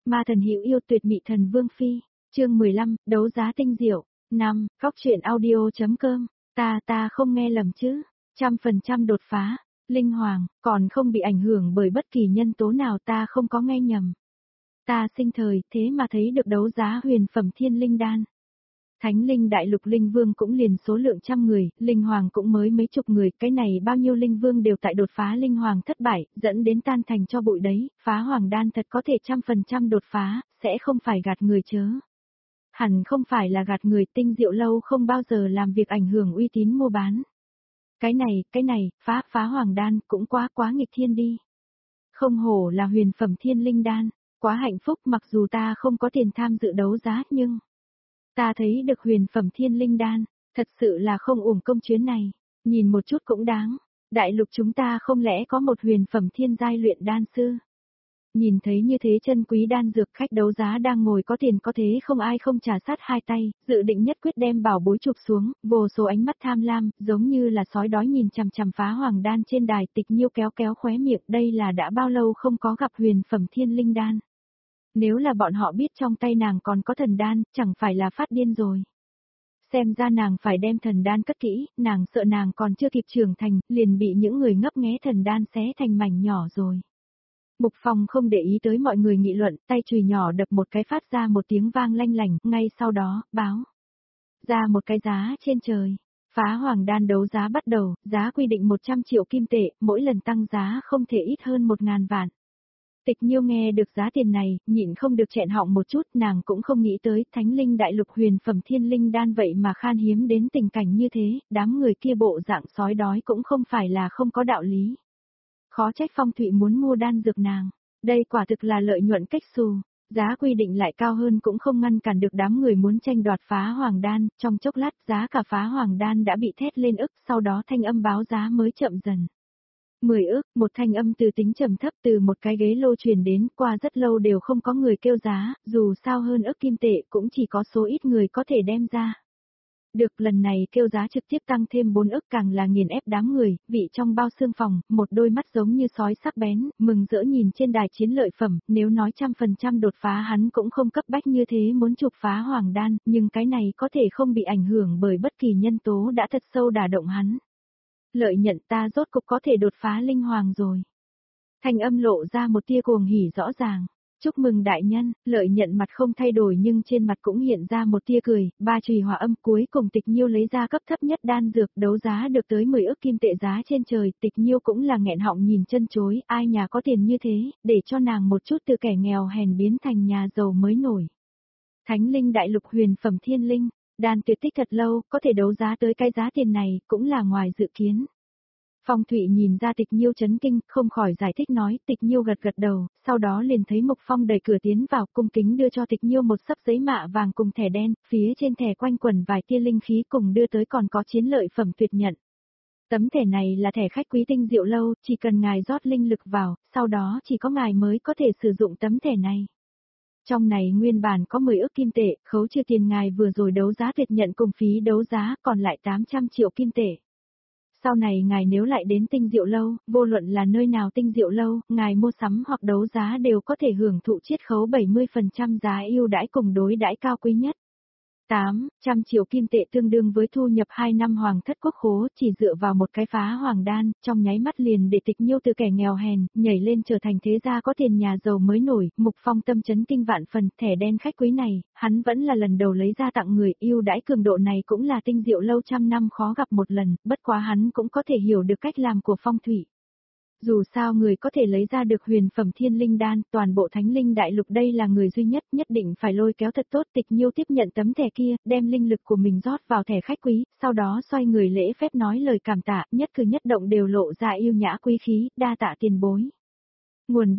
Ma thần hữu yêu tuyệt mị thần vương phi. Chương 15, đấu giá tinh diệu. 5. Góc truyện audio.com. Ta không nghe lầm chứ? 100% đột phá. Linh hoàng, còn không bị ảnh hưởng bởi bất kỳ nhân tố nào, ta không có nghe nhầm. Ta sinh thời, thế mà thấy được đấu giá huyền phẩm thiên linh đan. Thánh linh đại lục linh vương cũng liền số lượng trăm người, linh hoàng cũng mới mấy chục người, cái này bao nhiêu linh vương đều tại đột phá linh hoàng thất bại, dẫn đến tan thành cho bụi đấy, phá hoàng đan thật có thể 100% đột phá, sẽ không phải gạt người chớ. Hẳn không phải là gạt người, tinh diệu lâu không bao giờ làm việc ảnh hưởng uy tín mua bán. Cái này, phá hoàng đan cũng quá nghịch thiên đi. Không hổ là huyền phẩm thiên linh đan, quá hạnh phúc, mặc dù ta không có tiền tham dự đấu giá nhưng ta thấy được huyền phẩm thiên linh đan, thật sự là không uổng công chuyến này, nhìn một chút cũng đáng. Đại lục chúng ta không lẽ có một huyền phẩm thiên giai luyện đan sư? Nhìn thấy như thế chân quý đan dược, khách đấu giá đang ngồi có tiền có thế không ai không trà sát hai tay, dự định nhất quyết đem bảo bối chụp xuống, vô số ánh mắt tham lam, giống như là sói đói nhìn chằm chằm phá hoàng đan trên đài. Tịch Nhiêu kéo khóe miệng, đây là đã bao lâu không có gặp huyền phẩm thiên linh đan. Nếu là bọn họ biết trong tay nàng còn có thần đan, chẳng phải là phát điên rồi. Xem ra nàng phải đem thần đan cất kỹ, nàng sợ nàng còn chưa kịp trưởng thành, liền bị những người ngấp nghé thần đan xé thành mảnh nhỏ rồi. Mục Phong không để ý tới mọi người nghị luận, tay chùy nhỏ đập một cái phát ra một tiếng vang lanh lảnh, ngay sau đó, báo ra một cái giá trên trời. Phá hoàng đan đấu giá bắt đầu, giá quy định 100 triệu kim tệ, mỗi lần tăng giá không thể ít hơn 1.000 vạn. Tịch Nhiêu nghe được giá tiền này, nhịn không được chẹn họng một chút, nàng cũng không nghĩ tới thánh linh đại lục huyền phẩm thiên linh đan vậy mà khan hiếm đến tình cảnh như thế, đám người kia bộ dạng sói đói cũng không phải là không có đạo lý. Khó trách Phong Thụy muốn mua đan dược nàng, đây quả thực là lợi nhuận cách xù, giá quy định lại cao hơn cũng không ngăn cản được đám người muốn tranh đoạt phá hoàng đan, trong chốc lát giá cả phá hoàng đan đã bị thét lên ức, sau đó thanh âm báo giá mới chậm dần. 10 ức, một thanh âm từ tính trầm thấp từ một cái ghế lô truyền đến, qua rất lâu đều không có người kêu giá, dù sao hơn ức kim tệ cũng chỉ có số ít người có thể đem ra. Được, lần này kêu giá trực tiếp tăng thêm 4 ức, càng là nghiền ép đám người, vị trong bao xương phòng, một đôi mắt giống như sói sắc bén, mừng rỡ nhìn trên đài chiến lợi phẩm, nếu nói 100% đột phá hắn cũng không cấp bách như thế muốn chụp phá hoàng đan, nhưng cái này có thể không bị ảnh hưởng bởi bất kỳ nhân tố đã thật sâu đả động hắn. Lợi nhận, ta rốt cục có thể đột phá linh hoàng rồi. Thanh âm lộ ra một tia cuồng hỉ rõ ràng. Chúc mừng đại nhân. Lợi nhận mặt không thay đổi nhưng trên mặt cũng hiện ra một tia cười. Ba chùy hòa âm, cuối cùng Tịch Nhiêu lấy ra cấp thấp nhất đan dược, đấu giá được tới 10 ức kim tệ giá trên trời. Tịch Nhiêu cũng là nghẹn họng nhìn chân chối, ai nhà có tiền như thế, để cho nàng một chút từ kẻ nghèo hèn biến thành nhà giàu mới nổi. Thánh linh đại lục huyền phẩm thiên linh, đan tuyệt tích thật lâu, có thể đấu giá tới cái giá tiền này, cũng là ngoài dự kiến. Phong Thụy nhìn ra Tịch Nhiêu chấn kinh, không khỏi giải thích nói. Tịch Nhiêu gật đầu, sau đó liền thấy Mục Phong đẩy cửa tiến vào, cung kính đưa cho Tịch Nhiêu một xấp giấy mạ vàng cùng thẻ đen, phía trên thẻ quanh quẩn vài tia linh khí, cùng đưa tới còn có chiến lợi phẩm tuyệt nhận. Tấm thẻ này là thẻ khách quý tinh diệu lâu, chỉ cần ngài rót linh lực vào, sau đó chỉ có ngài mới có thể sử dụng tấm thẻ này. Trong này nguyên bản có 10 ức kim tệ, khấu trừ tiền ngài vừa rồi đấu giá tuyệt nhận cùng phí đấu giá, còn lại 800 triệu kim tệ. Sau này ngài nếu lại đến tinh diệu lâu, vô luận là nơi nào tinh diệu lâu, ngài mua sắm hoặc đấu giá đều có thể hưởng thụ chiết khấu 70% giá ưu đãi cùng đối đãi cao quý nhất. 800 triệu kim tệ tương đương với thu nhập 2 năm hoàng thất quốc khố, chỉ dựa vào một cái phá hoàng đan, trong nháy mắt liền để Tịch Nhiêu từ kẻ nghèo hèn, nhảy lên trở thành thế gia có tiền nhà giàu mới nổi. Mục Phong tâm chấn kinh vạn phần, thẻ đen khách quý này, hắn vẫn là lần đầu lấy ra tặng người, ưu đãi cường độ này cũng là tinh diệu lâu trăm năm khó gặp một lần, bất quá hắn cũng có thể hiểu được cách làm của Phong Thụy. Dù sao người có thể lấy ra được huyền phẩm thiên linh đan, toàn bộ thánh linh đại lục đây là người duy nhất, nhất định phải lôi kéo thật tốt. Tịch Nhiêu tiếp nhận tấm thẻ kia, đem linh lực của mình rót vào thẻ khách quý, sau đó xoay người lễ phép nói lời cảm tạ, nhất cử nhất động đều lộ ra yêu nhã quý khí, đa tạ tiền bối. Nguồn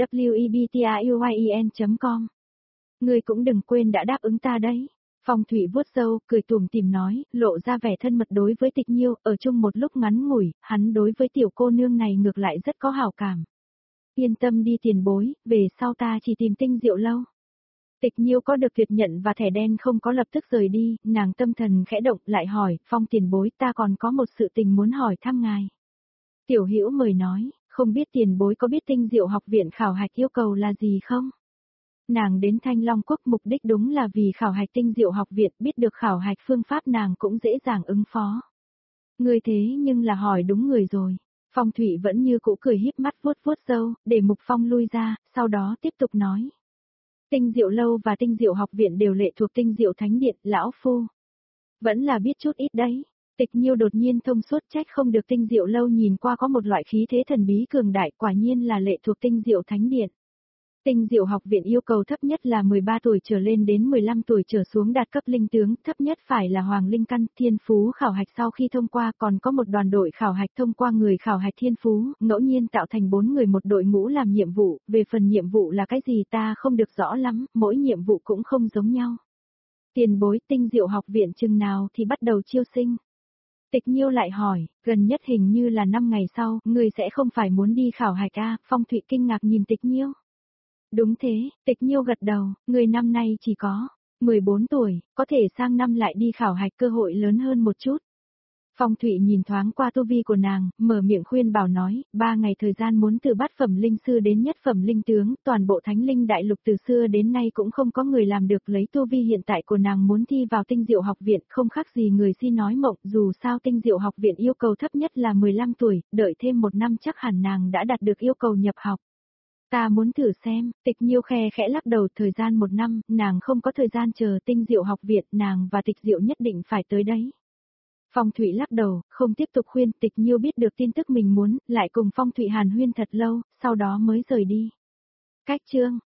webtiuyen.com. Người cũng đừng quên đã đáp ứng ta đấy. Phong Thụy vuốt râu, cười tủm tỉm nói, lộ ra vẻ thân mật đối với Tịch Nhiêu, ở chung một lúc ngắn ngủi, hắn đối với tiểu cô nương này ngược lại rất có hảo cảm. Yên tâm đi tiền bối, về sau ta chỉ tìm tinh diệu lâu. Tịch Nhiêu có được tuyệt nhận và thẻ đen không có lập tức rời đi, nàng tâm thần khẽ động lại hỏi, Phong tiền bối, ta còn có một sự tình muốn hỏi thăm ngài. Tiểu Hữu mời nói, không biết tiền bối có biết tinh diệu học viện khảo hạch yêu cầu là gì không? Nàng đến Thanh Long Quốc mục đích đúng là vì khảo hạch Tinh Diệu học viện, biết được khảo hạch phương pháp nàng cũng dễ dàng ứng phó. Người thế nhưng là hỏi đúng người rồi. Phong Thụy vẫn như cũ cười híp mắt vuốt vuốt râu, để Mục Phong lui ra, sau đó tiếp tục nói. Tinh Diệu lâu và Tinh Diệu học viện đều lệ thuộc Tinh Diệu Thánh Điện, lão phu. Vẫn là biết chút ít đấy. Tịch Nhiêu đột nhiên thông suốt, trách không được Tinh Diệu lâu nhìn qua có một loại khí thế thần bí cường đại, quả nhiên là lệ thuộc Tinh Diệu Thánh Điện. Tinh Diệu học viện yêu cầu thấp nhất là 13 tuổi trở lên đến 15 tuổi trở xuống đạt cấp linh tướng, thấp nhất phải là hoàng linh căn, thiên phú khảo hạch sau khi thông qua còn có một đoàn đội khảo hạch thông qua người khảo hạch thiên phú, ngẫu nhiên tạo thành 4 người một đội ngũ làm nhiệm vụ, về phần nhiệm vụ là cái gì ta không được rõ lắm, mỗi nhiệm vụ cũng không giống nhau. Tiền bối, Tinh Diệu học viện chừng nào thì bắt đầu chiêu sinh? Tịch Nhiêu lại hỏi, gần nhất hình như là 5 ngày sau, người sẽ không phải muốn đi khảo hạch à? Phong Thụy kinh ngạc nhìn Tịch Nhiêu. Đúng thế, Tịch Nhiêu gật đầu, người năm nay chỉ có 14 tuổi, có thể sang năm lại đi khảo hạch cơ hội lớn hơn một chút. Phong Thụy nhìn thoáng qua tu vi của nàng, mở miệng khuyên bảo nói, 3 ngày thời gian muốn từ bát phẩm linh sư đến nhất phẩm linh tướng, toàn bộ thánh linh đại lục từ xưa đến nay cũng không có người làm được, lấy tu vi hiện tại của nàng muốn thi vào Tinh Diệu học viện, không khác gì người si nói mộng, dù sao Tinh Diệu học viện yêu cầu thấp nhất là 15 tuổi, đợi thêm 1 năm chắc hẳn nàng đã đạt được yêu cầu nhập học. Ta muốn thử xem, Tịch Nhiêu khe khẽ lắc đầu, thời gian 1 năm, nàng không có thời gian chờ Tinh Diệu học viện, nàng và Tịch Diệu nhất định phải tới đấy. Phong Thụy lắc đầu, không tiếp tục khuyên, Tịch Nhiêu biết được tin tức mình muốn, lại cùng Phong Thụy hàn huyên thật lâu, sau đó mới rời đi. Cách chương